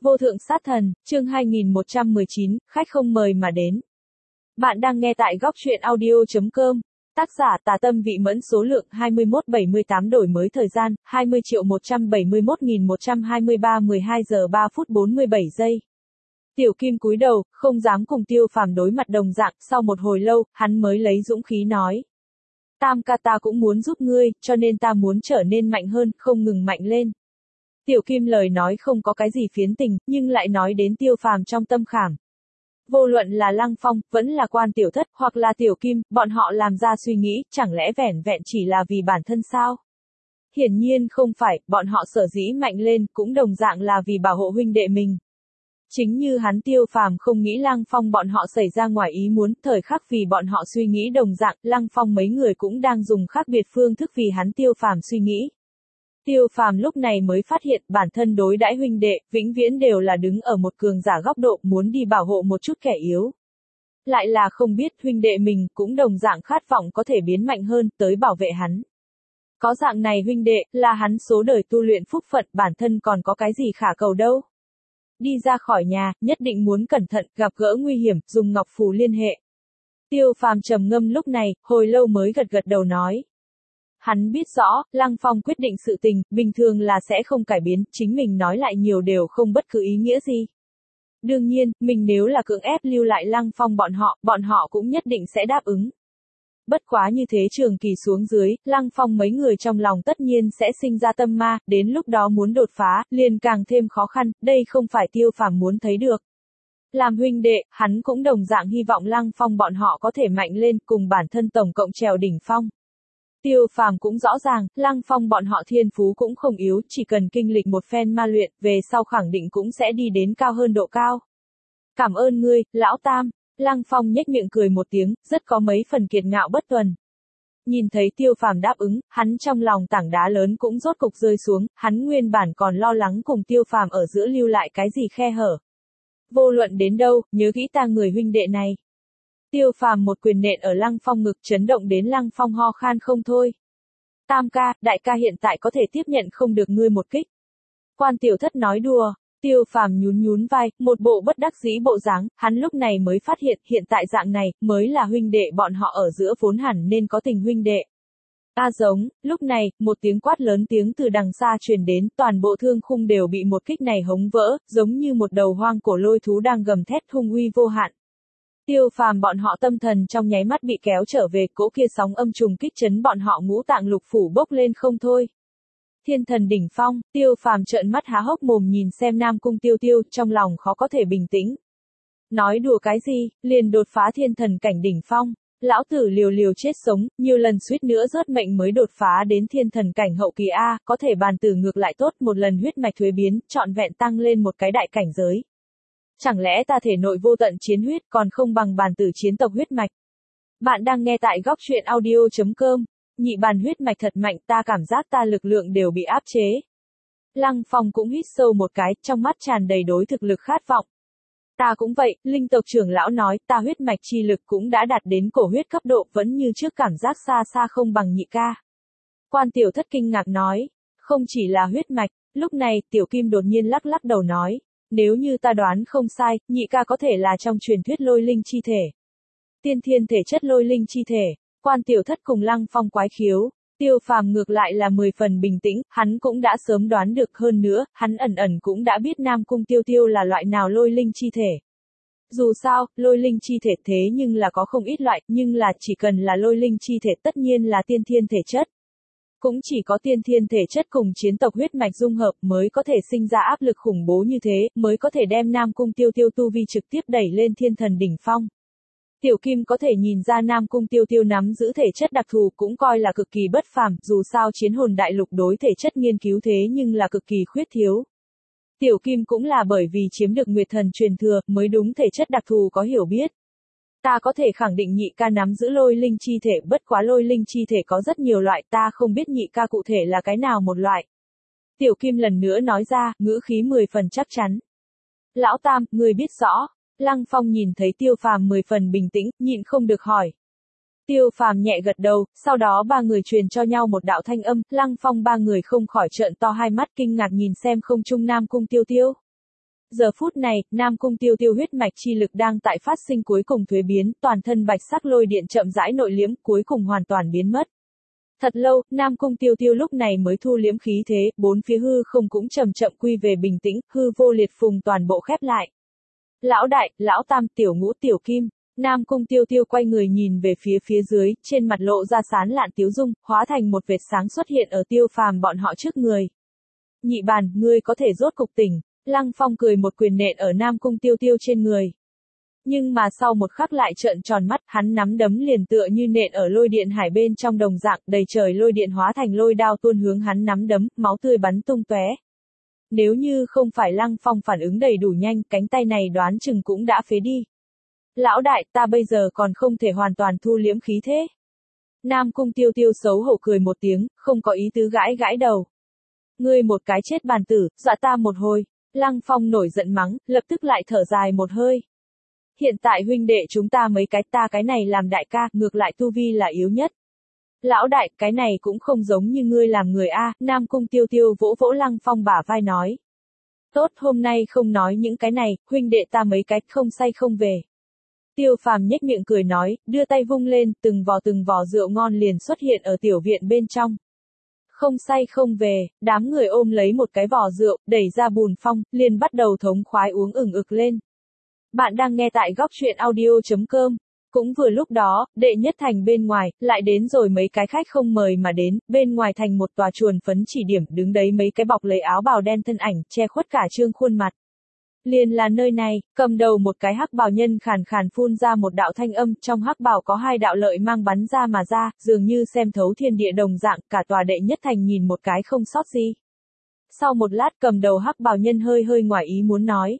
Vô thượng sát thần, chương 2119, khách không mời mà đến. Bạn đang nghe tại góc truyện audio.com. Tác giả Tà Tâm Vị Mẫn, số lượng 2178, đổi mới thời gian 20.171.123, 12 giờ 3 phút 47 giây. Tiểu Kim cúi đầu, không dám cùng Tiêu Phàm đối mặt đồng dạng, sau một hồi lâu, hắn mới lấy dũng khí nói. Tam ca, ta cũng muốn giúp ngươi, cho nên ta muốn trở nên mạnh hơn, không ngừng mạnh lên. Tiểu Kim lời nói không có cái gì phiến tình, nhưng lại nói đến Tiêu Phàm trong tâm khảm. Vô luận là Lăng Phong, vẫn là Quan Tiểu Thất, hoặc là Tiểu Kim, bọn họ làm ra suy nghĩ, chẳng lẽ vẻn vẹn chỉ là vì bản thân sao? Hiển nhiên không phải, bọn họ sở dĩ mạnh lên, cũng đồng dạng là vì bảo hộ huynh đệ mình. Chính như hắn Tiêu Phàm không nghĩ Lăng Phong bọn họ xảy ra ngoài ý muốn, thời khắc vì bọn họ suy nghĩ đồng dạng, Lăng Phong mấy người cũng đang dùng khác biệt phương thức vì hắn Tiêu Phàm suy nghĩ. Tiêu Phàm lúc này mới phát hiện bản thân đối đãi huynh đệ, vĩnh viễn đều là đứng ở một cường giả góc độ, muốn đi bảo hộ một chút kẻ yếu. Lại là không biết huynh đệ mình cũng đồng dạng khát vọng có thể biến mạnh hơn, tới bảo vệ hắn. Có dạng này huynh đệ, là hắn số đời tu luyện phúc phận, bản thân còn có cái gì khả cầu đâu. Đi ra khỏi nhà, nhất định muốn cẩn thận, gặp gỡ nguy hiểm, dùng ngọc phù liên hệ. Tiêu Phàm trầm ngâm lúc này, hồi lâu mới gật gật đầu nói. Hắn biết rõ, Lăng Phong quyết định sự tình, bình thường là sẽ không cải biến, chính mình nói lại nhiều đều không bất cứ ý nghĩa gì. Đương nhiên, mình nếu là cưỡng ép lưu lại Lăng Phong bọn họ cũng nhất định sẽ đáp ứng. Bất quá như thế trường kỳ xuống dưới, Lăng Phong mấy người trong lòng tất nhiên sẽ sinh ra tâm ma, đến lúc đó muốn đột phá, liền càng thêm khó khăn, đây không phải Tiêu Phàm muốn thấy được. Làm huynh đệ, hắn cũng đồng dạng hy vọng Lăng Phong bọn họ có thể mạnh lên, cùng bản thân tổng cộng trèo đỉnh phong. Tiêu Phàm cũng rõ ràng, Lăng Phong bọn họ thiên phú cũng không yếu, chỉ cần kinh lịch một phen ma luyện, về sau khẳng định cũng sẽ đi đến cao hơn độ cao. Cảm ơn ngươi, lão Tam. Lăng Phong nhếch miệng cười một tiếng, rất có mấy phần kiệt ngạo bất tuần. Nhìn thấy Tiêu Phàm đáp ứng, hắn trong lòng tảng đá lớn cũng rốt cục rơi xuống, hắn nguyên bản còn lo lắng cùng Tiêu Phàm ở giữa lưu lại cái gì khe hở. Vô luận đến đâu, nhớ kỹ ta người huynh đệ này. Tiêu Phàm một quyền nện ở Lăng Phong ngực, chấn động đến Lăng Phong ho khan không thôi. Tam ca, đại ca hiện tại có thể tiếp nhận không được ngươi một kích. Quan Tiểu Thất nói đùa. Tiêu Phàm nhún vai, một bộ bất đắc dĩ bộ dáng, hắn lúc này mới phát hiện, hiện tại dạng này, mới là huynh đệ bọn họ ở giữa vốn hẳn nên có tình huynh đệ. Giống, lúc này, một tiếng quát lớn tiếng từ đằng xa truyền đến, toàn bộ thương khung đều bị một kích này hống vỡ, giống như một đầu hoang cổ lôi thú đang gầm thét hung uy vô hạn. Tiêu Phàm bọn họ tâm thần trong nháy mắt bị kéo trở về, cỗ kia sóng âm trùng kích chấn bọn họ ngũ tạng lục phủ bốc lên không thôi. Thiên thần đỉnh phong, Tiêu Phàm trợn mắt há hốc mồm nhìn xem Nam Cung Tiêu Tiêu, trong lòng khó có thể bình tĩnh. Nói đùa cái gì, liền đột phá thiên thần cảnh đỉnh phong, lão tử liều liều chết sống, nhiều lần suýt nữa rớt mệnh mới đột phá đến thiên thần cảnh hậu kỳ A, có thể bàn tử ngược lại tốt, một lần huyết mạch thuế biến, trọn vẹn tăng lên một cái đại cảnh giới. Chẳng lẽ ta thể nội vô tận chiến huyết còn không bằng bàn tử chiến tộc huyết mạch? Bạn đang nghe tại góc truyện audio.com. Nhị bàn huyết mạch thật mạnh, ta cảm giác ta lực lượng đều bị áp chế. Lăng Phong cũng hít sâu một cái, trong mắt tràn đầy đối thực lực khát vọng. Ta cũng vậy, linh tộc trưởng lão nói, ta huyết mạch chi lực cũng đã đạt đến cổ huyết cấp độ, vẫn như trước cảm giác xa xa không bằng nhị ca. Quan Tiểu Thất kinh ngạc nói, không chỉ là huyết mạch, lúc này, Tiểu Kim đột nhiên lắc lắc đầu nói, nếu như ta đoán không sai, nhị ca có thể là trong truyền thuyết lôi linh chi thể. Tiên thiên thể chất lôi linh chi thể. Quan Tiểu Thất cùng Lăng Phong quái khiếu, Tiêu Phàm ngược lại là 10 phần bình tĩnh, hắn cũng đã sớm đoán được, hơn nữa, hắn ẩn cũng đã biết Nam Cung Tiêu Tiêu là loại nào lôi linh chi thể. Dù sao, lôi linh chi thể thế nhưng là có không ít loại, nhưng là chỉ cần là lôi linh chi thể tất nhiên là tiên thiên thể chất. Cũng chỉ có tiên thiên thể chất cùng chiến tộc huyết mạch dung hợp mới có thể sinh ra áp lực khủng bố như thế, mới có thể đem Nam Cung Tiêu Tiêu tu vi trực tiếp đẩy lên thiên thần đỉnh phong. Tiểu Kim có thể nhìn ra Nam Cung Tiêu Tiêu nắm giữ thể chất đặc thù cũng coi là cực kỳ bất phàm, dù sao chiến hồn đại lục đối thể chất nghiên cứu thế nhưng là cực kỳ khuyết thiếu. Tiểu Kim cũng là bởi vì chiếm được Nguyệt Thần truyền thừa, mới đúng thể chất đặc thù có hiểu biết. Ta có thể khẳng định nhị ca nắm giữ lôi linh chi thể, bất quá lôi linh chi thể có rất nhiều loại, ta không biết nhị ca cụ thể là cái nào một loại. Tiểu Kim lần nữa nói ra, ngữ khí 10 phần chắc chắn. Lão Tam, ngươi biết rõ. Lăng Phong nhìn thấy Tiêu Phàm 10 phần bình tĩnh, nhịn không được hỏi. Tiêu Phàm nhẹ gật đầu, sau đó ba người truyền cho nhau một đạo thanh âm, Lăng Phong ba người không khỏi trợn to hai mắt kinh ngạc nhìn xem không trung Nam Cung Tiêu Tiêu. Giờ phút này, Nam Cung Tiêu Tiêu huyết mạch chi lực đang tại phát sinh cuối cùng thuế biến, toàn thân bạch sắc lôi điện chậm rãi nội liễm, cuối cùng hoàn toàn biến mất. Thật lâu, Nam Cung Tiêu Tiêu lúc này mới thu liễm khí thế, bốn phía hư không cũng chậm chậm quy về bình tĩnh, hư vô liệt phùng toàn bộ khép lại. Lão đại, lão tam, tiểu ngũ, tiểu kim. Nam Cung Tiêu Tiêu quay người nhìn về phía dưới, trên mặt lộ ra sán lạn tiếu dung, hóa thành một vệt sáng xuất hiện ở Tiêu Phàm bọn họ trước người. Nhị bàn, ngươi có thể rốt cục tỉnh. Lăng Phong cười một quyền nện ở Nam Cung Tiêu Tiêu trên người. Nhưng mà sau một khắc lại trợn tròn mắt, hắn nắm đấm liền tựa như nện ở lôi điện hải bên trong đồng dạng, đầy trời lôi điện hóa thành lôi đao tuôn hướng hắn nắm đấm, máu tươi bắn tung tóe. Nếu như không phải Lăng Phong phản ứng đầy đủ nhanh, cánh tay này đoán chừng cũng đã phế đi. Lão đại, ta bây giờ còn không thể hoàn toàn thu liễm khí thế. Nam Cung Tiêu Tiêu xấu hổ cười một tiếng, không có ý tứ gãi gãi đầu. Ngươi một cái chết bàn tử, dọa ta một hồi. Lăng Phong nổi giận mắng, lập tức lại thở dài một hơi. Hiện tại huynh đệ chúng ta mấy cái, ta cái này làm đại ca, ngược lại tu vi là yếu nhất. Lão đại, cái này cũng không giống như ngươi làm người A, Nam Cung Tiêu Tiêu vỗ vỗ Lăng Phong bả vai nói. Tốt, hôm nay không nói những cái này, huynh đệ ta mấy cái, không say không về. Tiêu Phàm nhếch miệng cười nói, đưa tay vung lên, từng vò rượu ngon liền xuất hiện ở tiểu viện bên trong. Không say không về, đám người ôm lấy một cái vò rượu, đẩy ra bùn phong, liền bắt đầu thống khoái uống ửng ực lên. Bạn đang nghe tại góc truyện audio.com. Cũng vừa lúc đó, đệ nhất thành bên ngoài, lại đến rồi mấy cái khách không mời mà đến, bên ngoài thành một tòa chuồn phấn chỉ điểm, đứng đấy mấy cái bọc lấy áo bào đen thân ảnh, che khuất cả trương khuôn mặt. Liền là nơi này, cầm đầu một cái hắc bào nhân khàn khàn phun ra một đạo thanh âm, trong hắc bào có hai đạo lợi mang bắn ra mà ra, dường như xem thấu thiên địa đồng dạng, cả tòa đệ nhất thành nhìn một cái không sót gì. Sau một lát cầm đầu hắc bào nhân hơi ngoài ý muốn nói.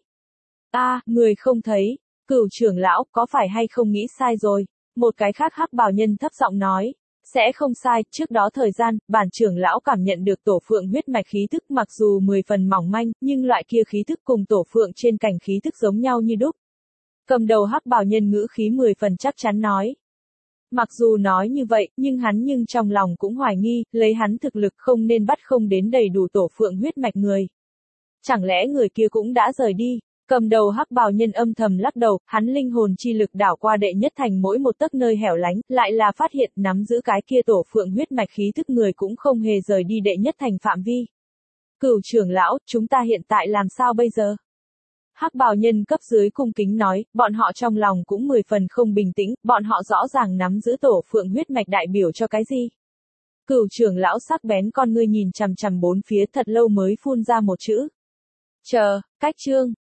Người không thấy, Cửu trưởng lão, có phải hay không nghĩ sai rồi? Một cái khác hắc bào nhân thấp giọng nói. Sẽ không sai, trước đó thời gian, bản trưởng lão cảm nhận được tổ phượng huyết mạch khí thức mặc dù 10 phần mỏng manh, nhưng loại kia khí thức cùng tổ phượng trên cảnh khí thức giống nhau như đúc. Cầm đầu hắc bào nhân ngữ khí 10 phần chắc chắn nói. Mặc dù nói như vậy, nhưng trong lòng cũng hoài nghi, lấy hắn thực lực không nên bắt không đến đầy đủ tổ phượng huyết mạch người. Chẳng lẽ người kia cũng đã rời đi? Cầm đầu hắc bào nhân âm thầm lắc đầu, hắn linh hồn chi lực đảo qua đệ nhất thành mỗi một tấc nơi hẻo lánh, lại là phát hiện nắm giữ cái kia tổ phượng huyết mạch khí thức người cũng không hề rời đi đệ nhất thành phạm vi. Cửu trưởng lão, chúng ta hiện tại làm sao bây giờ? Hắc bào nhân cấp dưới cung kính nói, bọn họ trong lòng cũng 10 phần không bình tĩnh, bọn họ rõ ràng nắm giữ tổ phượng huyết mạch đại biểu cho cái gì. Cửu trưởng lão sắc bén con ngươi nhìn chằm chằm bốn phía thật lâu mới phun ra một chữ. Chờ, cách chương.